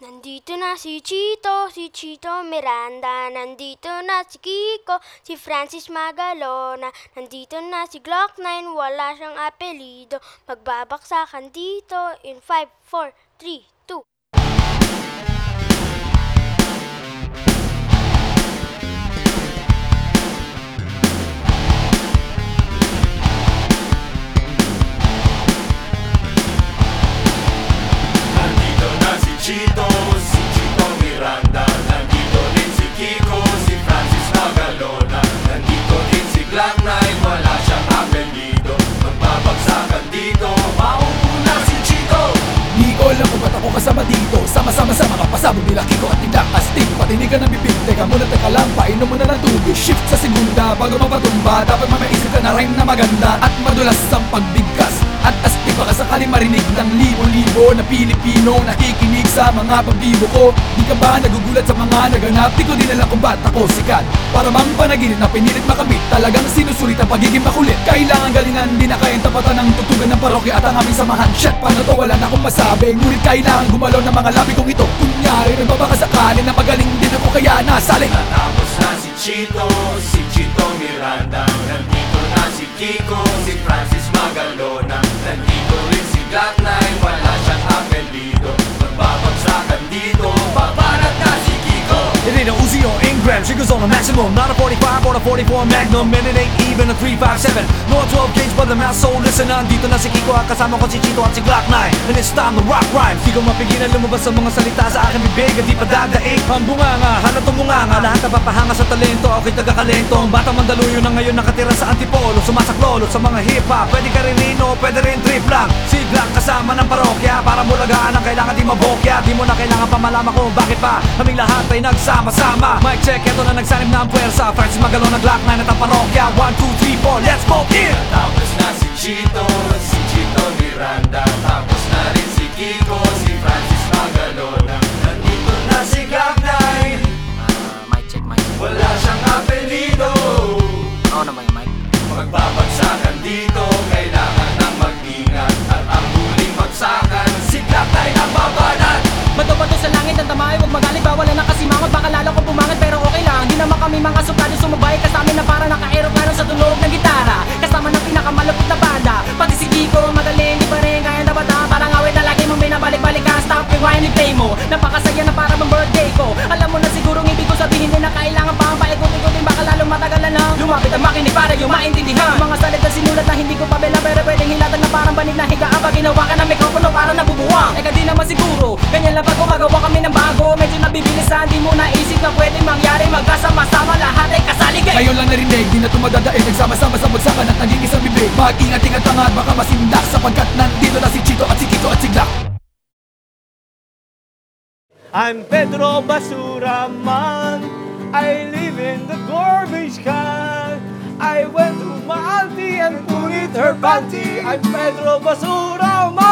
Nandito na si Chito Miranda, nandito na si Kiko, si Francis Magalona, nandito na si Glock 9, wala siyang apelido, magbabaksakan dito in 5, 4, 3, 2. Chito Miranda, nandito rin si Kiko, si Francis Magalona, nandito din si Glock 9, wala siyang apelido, magbabagsakan dito, mauuna si Chito. Di ko alam kung ba't ako kasama dito, sama-sama sa mga pasabog nila Kiko at tindak astig. Patinig ka ng bibig, teka muna teka lang, painom mo na ng tubig. Shift sa segunda, bago mapatumba, dapat mamaisip ka na rhyme na maganda at madulas ang pagbigkas. At astig baka sakaling marinig ng libo-libo na Pilipino nakikinig sa mga pagbibo ko. Di ka ba nagugulat sa mga naganap? Di ko din alam kung ba't ako sikat. Para mang panaginip na pinilit makamit, talagang sinusulit ang pagiging makulit. Kailangan galingan, di na kayang tapatan ng tutugan ng parokya at ang aming samahan. Shit, paano to? Wala na akong masabi. Ngunit kailangan gumalaw ng mga labi kong ito. Kunyari, nagbabaka sakali na magaling din ako kaya nasali. Natapos na si Chito Miranda, nandito na si Kiko, si Francis Magalona, nandito rin si Glock 9, wala siyang apelido, magbabagsakan dito, babarat na si Kiko. It ain't a Uzi or Ingram, she goes on a maximum, not a 45 or a 44 Magnum, and it ain't even a 357, no 12 gauge but the mass, so listen, nandito na si Kiko at kasama ko si Chito at si Glock 9, and it's time to rock rhyme. Di ko mapigilan lumabas ang mga salita sa aking bibig at di pa dadaig ang bunganga, halatong bunganga, lahat napapahanga sa talento, ako'y taga-kalento, ang batang Mandaluyo na ngayon nakatira sa Antipolo, sumasaklolo sa mga hip-hop, pwede ka rin rino, pwede rin trip lang, si Glock kasama ng parokya, para mulagaan ang kailangan di mabokya, di mo na kailangan pa malaman kung bakit pa kaming lahat ay nagsama-sama. Mic check, eto na nagsanib na ang puwersa, Francis Magalona, Glock 9 at ang parokya, 1, 2, 3, 4, let's go in! Tapos na si Chito Miranda, tapos na rin si Kiko, si Francis Magalona, nandito na si Glock 9, Mic check. wala siyang apelido. Oo naman yung mic. Magbabagsakan dito, kailangan ng mag-ingat, at ang huling bagsakan, si Glock 9 ang babanat. Bato-bato sa langit ang tamay, huwag magalit, bawal na nakasimangot. Baka lalo kong pumangat pero okay lang. Di naman kami mga suplado sumabay kasama na para naka-aeroplano sa tunog ng gitara. Kasama ng pinakamalapit na banda. Pati si Kiko magaling, di pa rin kaya nabata. Parang awit na lagi mong binabalik-balik ka. Stop, rewind, play mo. Napakasaya na para bang birthday ko. Alam mo na sigurong ibig ko sabihin din na kailangan pa ang paikot-ikutin. Baka lalong matagalan na lumapit ang makinig para yung maintindihan. Mga salita sinulat na hindi ko pabela pero pwedeng hilatag na parang banig na higaan. Pag ginawa ka ng mikropono parang nabubuwang. Eka di naman siguro, ganyan lang pag gumagawa kami ng bago. Medyo nabibilisan, di mo naisip na pwedeng mangyari. Magkasama-sama lahat ay kasaligay. Ngayon lang narinig, di na tumadadaig, nagsama-sama sa bagsakan at naging isang bibig. Mag-ingat-ingat ka nga at baka masindak, sapagkat nandito na si Chito at si Kiko at si Glock. I'm Pedro Basura man, I live in the garbage can. I went to my auntie and put it her panty. I'm Pedro Basura man.